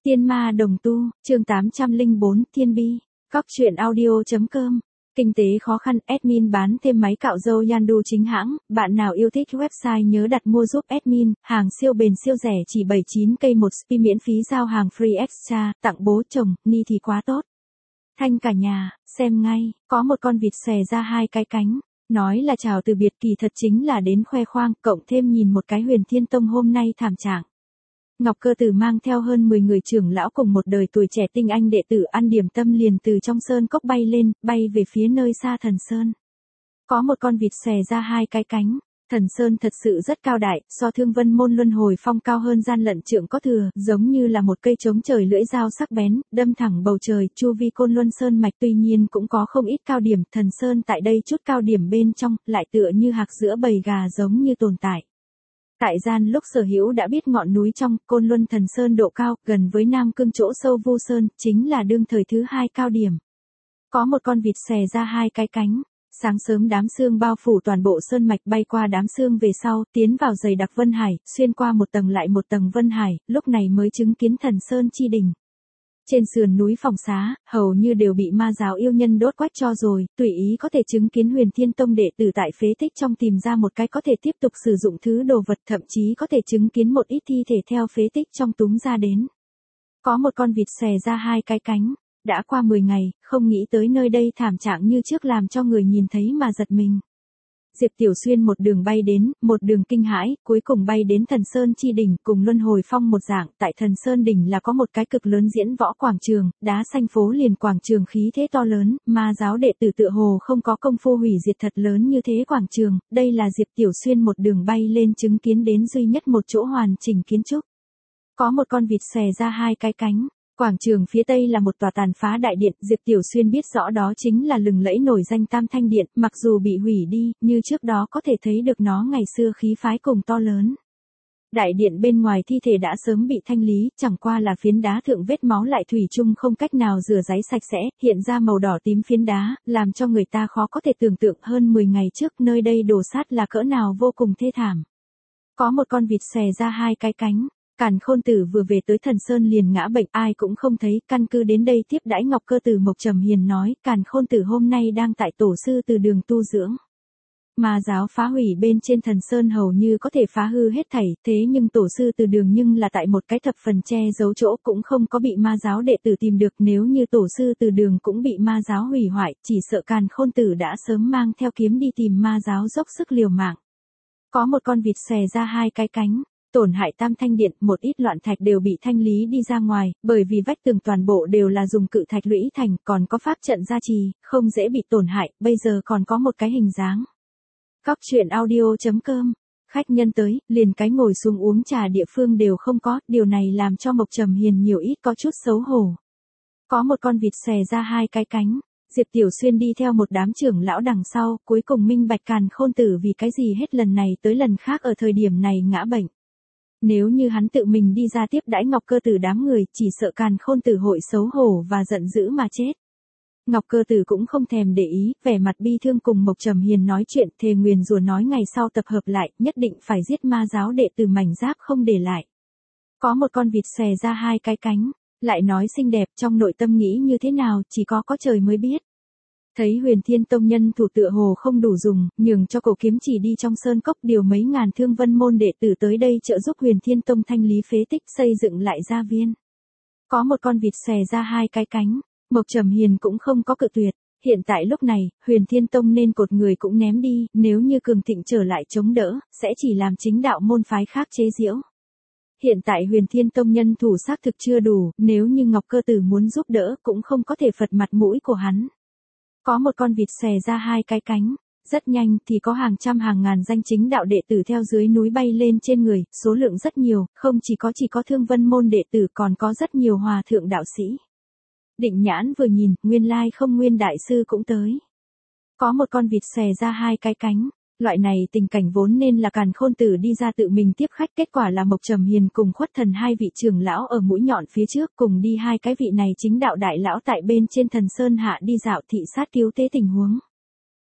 Tiên ma đồng tu, chương 804, Thiên bi. Góc truyện audio.com. Kinh tế khó khăn, admin bán thêm máy cạo râu Yandu chính hãng, bạn nào yêu thích website nhớ đặt mua giúp admin, hàng siêu bền siêu rẻ chỉ 79k một spi miễn phí giao hàng free extra, tặng bố chồng, ni thì quá tốt. Thanh cả nhà, xem ngay, có một con vịt xòe ra hai cái cánh. Nói là chào từ biệt kỳ thật chính là đến khoe khoang, cộng thêm nhìn một cái Huyền Thiên Tông hôm nay thảm trạng. Ngọc Cơ Tử mang theo hơn 10 người trưởng lão cùng một đời tuổi trẻ tinh anh đệ tử ăn điểm tâm liền từ trong sơn cốc bay lên, bay về phía nơi xa Thần Sơn. Có một con vịt xòe ra hai cái cánh. Thần Sơn thật sự rất cao đại, so Thương Vân Môn Luân Hồi Phong cao hơn gian lận trượng có thừa, giống như là một cây trống trời lưỡi dao sắc bén, đâm thẳng bầu trời, chu vi Côn Luân Sơn mạch tuy nhiên cũng có không ít cao điểm, Thần Sơn tại đây chút cao điểm bên trong, lại tựa như hạc giữa bầy gà giống như tồn tại. Tại gian lúc Sở Hữu đã biết ngọn núi trong Côn Luân Thần Sơn độ cao, gần với Nam Cương chỗ sâu Vu Sơn, chính là đương thời thứ hai cao điểm. Có một con vịt xòe ra hai cái cánh. Sáng sớm đám sương bao phủ toàn bộ sơn mạch bay qua đám sương về sau, tiến vào dày đặc Vân Hải, xuyên qua một tầng lại một tầng Vân Hải, lúc này mới chứng kiến Thần Sơn chi đỉnh. Trên sườn núi Phòng Xá, hầu như đều bị ma giáo yêu nhân đốt quách cho rồi, tùy ý có thể chứng kiến Huyền Thiên Tông đệ tử tại phế tích trong tìm ra một cái có thể tiếp tục sử dụng thứ đồ vật, thậm chí có thể chứng kiến một ít thi thể theo phế tích trong túm ra đến. Có một con vịt xòe ra hai cái cánh. Đã qua 10 ngày, không nghĩ tới nơi đây thảm trạng như trước làm cho người nhìn thấy mà giật mình. Diệp Tiểu Xuyên một đường bay đến, một đường kinh hãi, cuối cùng bay đến Thần Sơn chi đỉnh, cùng Luân Hồi Phong một dạng, tại Thần Sơn đỉnh là có một cái cực lớn diễn võ quảng trường, đá xanh phố liền quảng trường khí thế to lớn, ma giáo đệ tử tựa hồ không có công phu hủy diệt thật lớn như thế quảng trường, đây là Diệp Tiểu Xuyên một đường bay lên chứng kiến đến duy nhất một chỗ hoàn chỉnh kiến trúc. Có một con vịt xòe ra hai cái cánh. Quảng trường phía tây là một tòa tàn phá đại điện, Diệp Tiểu Xuyên biết rõ đó chính là lừng lẫy nổi danh Tam Thanh Điện, mặc dù bị hủy đi, như trước đó có thể thấy được nó ngày xưa khí phái cùng to lớn. Đại điện bên ngoài thi thể đã sớm bị thanh lý, chẳng qua là phiến đá thượng vết máu lại thủy chung không cách nào rửa ráy sạch sẽ, hiện ra màu đỏ tím phiến đá, làm cho người ta khó có thể tưởng tượng hơn 10 ngày trước nơi đây đổ sát là cỡ nào vô cùng thê thảm. Có một con vịt xòe ra hai cái cánh. Càn Khôn Tử vừa về tới Thần Sơn liền ngã bệnh, ai cũng không thấy, căn cứ đến đây tiếp đãi Ngọc Cơ Tử Mộc Trầm Hiền nói, Càn Khôn Tử hôm nay đang tại tổ sư từ đường tu dưỡng. Ma giáo phá hủy bên trên Thần Sơn hầu như có thể phá hư hết thảy, thế nhưng tổ sư từ đường nhưng là tại một cái thập phần che giấu chỗ cũng không có bị ma giáo đệ tử tìm được, nếu như tổ sư từ đường cũng bị ma giáo hủy hoại, chỉ sợ Càn Khôn Tử đã sớm mang theo kiếm đi tìm ma giáo dốc sức liều mạng. Có một con vịt xòe ra hai cái cánh. Tổn hại Tam Thanh Điện, một ít loạn thạch đều bị thanh lý đi ra ngoài, bởi vì vách tường toàn bộ đều là dùng cự thạch lũy thành, còn có pháp trận gia trì, không dễ bị tổn hại, bây giờ còn có một cái hình dáng. Góc truyện audio.com. Khách nhân tới, liền cái ngồi xuống uống trà địa phương đều không có, điều này làm cho Mộc Trầm Hiền nhiều ít có chút xấu hổ. Có một con vịt xòe ra hai cái cánh. Diệp Tiểu Xuyên đi theo một đám trưởng lão đằng sau, cuối cùng minh bạch Càn Khôn Tử vì cái gì hết lần này tới lần khác ở thời điểm này ngã bệnh. Nếu như hắn tự mình đi ra tiếp đãi Ngọc Cơ Tử đám người, chỉ sợ Càn Khôn Tử hội xấu hổ và giận dữ mà chết. Ngọc Cơ Tử cũng không thèm để ý, vẻ mặt bi thương cùng Mộc Trầm Hiền nói chuyện, thề nguyền rủa nói ngày sau tập hợp lại, nhất định phải giết ma giáo đệ tử mảnh giáp không để lại. Có một con vịt xòe ra hai cái cánh, lại nói xinh đẹp, trong nội tâm nghĩ như thế nào, chỉ có trời mới biết. Thấy Huyền Thiên Tông nhân thủ tựa hồ không đủ dùng, nhường cho Cổ Kiếm Chỉ đi trong sơn cốc điều mấy ngàn Thương Vân môn đệ tử tới đây trợ giúp Huyền Thiên Tông thanh lý phế tích, xây dựng lại gia viên. Có một con vịt xòe ra hai cái cánh, Mộc Trầm Hiền cũng không có cự tuyệt, hiện tại lúc này, Huyền Thiên Tông nên cột người cũng ném đi, nếu như Cường Thịnh trở lại chống đỡ, sẽ chỉ làm chính đạo môn phái khác chế giễu. Hiện tại Huyền Thiên Tông nhân thủ xác thực chưa đủ, nếu như Ngọc Cơ Tử muốn giúp đỡ cũng không có thể phật mặt mũi của hắn. Có một con vịt xòe ra hai cái cánh, rất nhanh thì có hàng trăm hàng ngàn danh chính đạo đệ tử theo dưới núi bay lên trên người, số lượng rất nhiều, không chỉ có Thương Vân môn đệ tử còn có rất nhiều hòa thượng đạo sĩ. Định Nhãn vừa nhìn, nguyên lai không nguyên đại sư cũng tới. Có một con vịt xòe ra hai cái cánh. Loại này tình cảnh vốn nên là Càn Khôn Tử đi ra tự mình tiếp khách, kết quả là Mộc Trầm Hiền cùng Khuất Thần hai vị trưởng lão ở mũi nhọn phía trước cùng đi hai cái vị này chính đạo đại lão tại bên trên Thần Sơn hạ đi dạo thị sát cứu tế tình huống.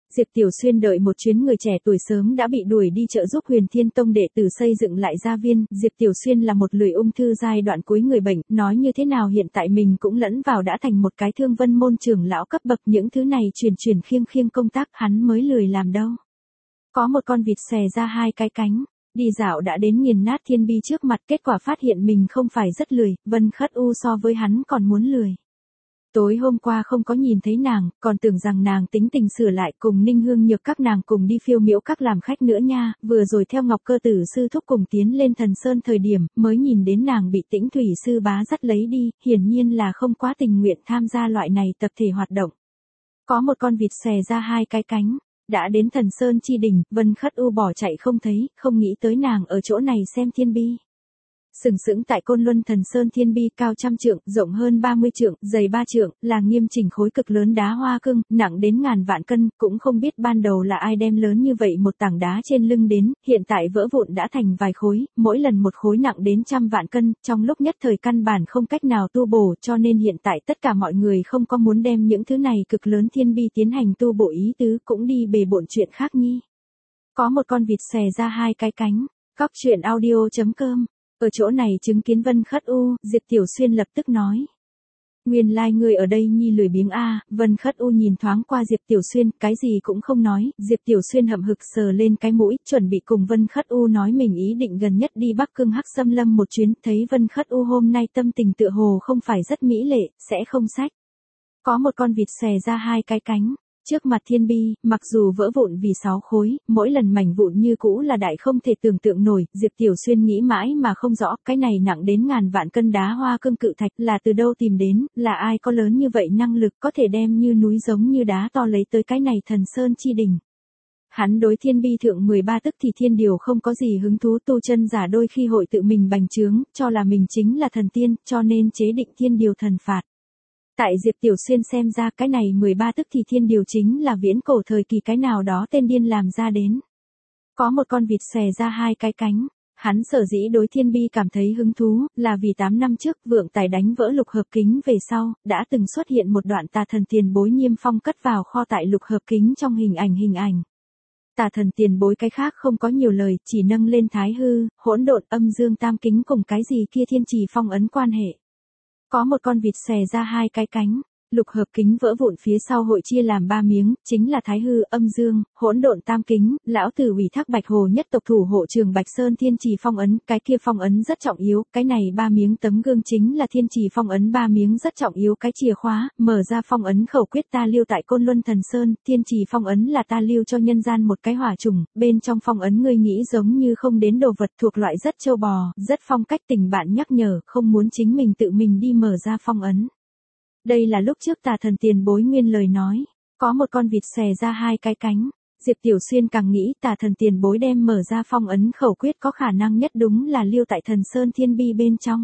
Diệp Tiểu Xuyên đợi một chuyến người trẻ tuổi sớm đã bị đuổi đi trợ giúp Huyền Thiên Tông đệ tử xây dựng lại gia viên. Diệp Tiểu Xuyên là một lười ung thư giai đoạn cuối người bệnh, nói như thế nào hiện tại mình cũng lẫn vào đã thành một cái Thương Vân môn trưởng lão cấp bậc, những thứ này truyền khiêng công tác hắn mới lười làm đâu. Có một con vịt xòe ra hai cái cánh, đi dạo đã đến nghiền nát Thiên Bi trước mặt, kết quả phát hiện mình không phải rất lười, Vân Khất U so với hắn còn muốn lười. Tối hôm qua không có nhìn thấy nàng, còn tưởng rằng nàng tính tình sửa lại cùng Ninh Hương Nhược các nàng cùng đi Phiêu Miễu các làm khách nữa nha, vừa rồi theo Ngọc Cơ Tử sư thúc cùng tiến lên Thần Sơn thời điểm, mới nhìn đến nàng bị Tĩnh Thủy sư bá dắt lấy đi, hiển nhiên là không quá tình nguyện tham gia loại này tập thể hoạt động. Có một con vịt xòe ra hai cái cánh, đã đến Thần Sơn chi đỉnh, Vân Khất U bỏ chạy không thấy, không nghĩ tới nàng ở chỗ này xem Thiên Bi. Sừng sững tại Côn Luân Thần Sơn Thiên Bi cao 100 trượng, rộng hơn 30 trượng, dày 3 trượng, là nghiêm chỉnh khối cực lớn đá hoa cương, nặng đến ngàn vạn cân, cũng không biết ban đầu là ai đem lớn như vậy một tảng đá trên lưng đến, hiện tại vỡ vụn đã thành vài khối, mỗi lần một khối nặng đến 100 vạn cân, trong lúc nhất thời căn bản không cách nào tu bổ, cho nên hiện tại tất cả mọi người không có muốn đem những thứ này cực lớn Thiên Bi tiến hành tu bổ ý tứ, cũng đi bề bộn chuyện khác nhi. Có một con vịt xòe ra hai cái cánh, Cóc Truyện Audio.com. Ở chỗ này chứng kiến Vân Khất U, Diệp Tiểu Xuyên lập tức nói. Nguyên lai người ở đây nhi lười biếng a. Vân Khất U nhìn thoáng qua Diệp Tiểu Xuyên, cái gì cũng không nói, Diệp Tiểu Xuyên hậm hực sờ lên cái mũi, chuẩn bị cùng Vân Khất U nói mình ý định gần nhất đi Bắc Cương Hắc Xâm Lâm một chuyến, thấy Vân Khất U hôm nay tâm tình tựa hồ không phải rất mỹ lệ, sẽ không sách. Có một con vịt xòe ra hai cái cánh. Trước mặt Thiên Bi, mặc dù vỡ vụn vì 6 khối, mỗi lần mảnh vụn như cũ là đại không thể tưởng tượng nổi, Diệp Tiểu Xuyên nghĩ mãi mà không rõ, cái này nặng đến ngàn vạn cân đá hoa cương cự thạch là từ đâu tìm đến, là ai có lớn như vậy năng lực có thể đem như núi giống như đá to lấy tới cái này Thần Sơn chi đỉnh. Hắn đối Thiên Bi thượng 13 tức thì thiên điều không có gì hứng thú, tu chân giả đôi khi hội tự mình bành trướng, cho là mình chính là thần tiên, cho nên chế định thiên điều thần phạt. Tại Diệp Tiểu Xuyên xem ra cái này 13 tức thì thiên điều chính là viễn cổ thời kỳ cái nào đó tên điên làm ra đến. Có một con vịt xòe ra hai cái cánh. Hắn sở dĩ đối Thiên Bi cảm thấy hứng thú, là vì 8 năm trước Vượng Tài đánh vỡ lục hợp kính về sau, đã từng xuất hiện một đoạn tà thần tiền bối Niêm Phong cất vào kho tại lục hợp kính trong hình ảnh. Tà thần tiền bối cái khác không có nhiều lời, chỉ nâng lên Thái Hư, Hỗn Độn, Âm Dương Tam Kính cùng cái gì kia thiên trì phong ấn quan hệ. Có một con vịt xòe ra hai cái cánh, lục hợp kính vỡ vụn phía sau hội chia làm 3 miếng, chính là Thái Hư, Âm Dương, Hỗn Độn Tam Kính, lão tử ủy thác Bạch Hồ nhất tộc thủ hộ Trường Bạch Sơn thiên trì phong ấn, cái kia phong ấn rất trọng yếu, cái này 3 miếng tấm gương chính là thiên trì phong ấn 3 miếng rất trọng yếu, cái chìa khóa, mở ra phong ấn khẩu quyết ta lưu tại Côn Luân Thần Sơn, thiên trì phong ấn là ta lưu cho nhân gian một cái hỏa trùng, bên trong phong ấn ngươi nghĩ giống như không đến đồ vật thuộc loại rất châu bò, rất phong cách tình bạn nhắc nhở, không muốn chính mình tự mình đi mở ra phong ấn. Đây là lúc trước tà thần tiền bối nguyên lời nói, có một con vịt xòe ra hai cái cánh, Diệp Tiểu Xuyên càng nghĩ tà thần tiền bối đem mở ra phong ấn khẩu quyết có khả năng nhất đúng là lưu tại Thần Sơn Thiên Bi bên trong.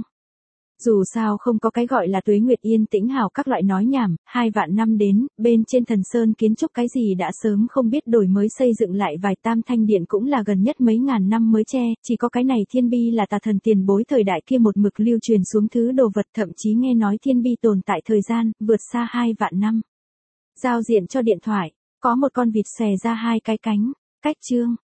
Dù sao không có cái gọi là tuế nguyệt yên tĩnh hào các loại nói nhảm, 2 vạn năm đến, bên trên Thần Sơn kiến trúc cái gì đã sớm không biết đổi mới xây dựng lại vài tam thanh điện cũng là gần nhất mấy ngàn năm mới che, chỉ có cái này Thiên Bi là tà thần tiền bối thời đại kia một mực lưu truyền xuống thứ đồ vật, thậm chí nghe nói Thiên Bi tồn tại thời gian, vượt xa 2 vạn năm. Giao diện cho điện thoại, có một con vịt xòe ra hai cái cánh, cách chương.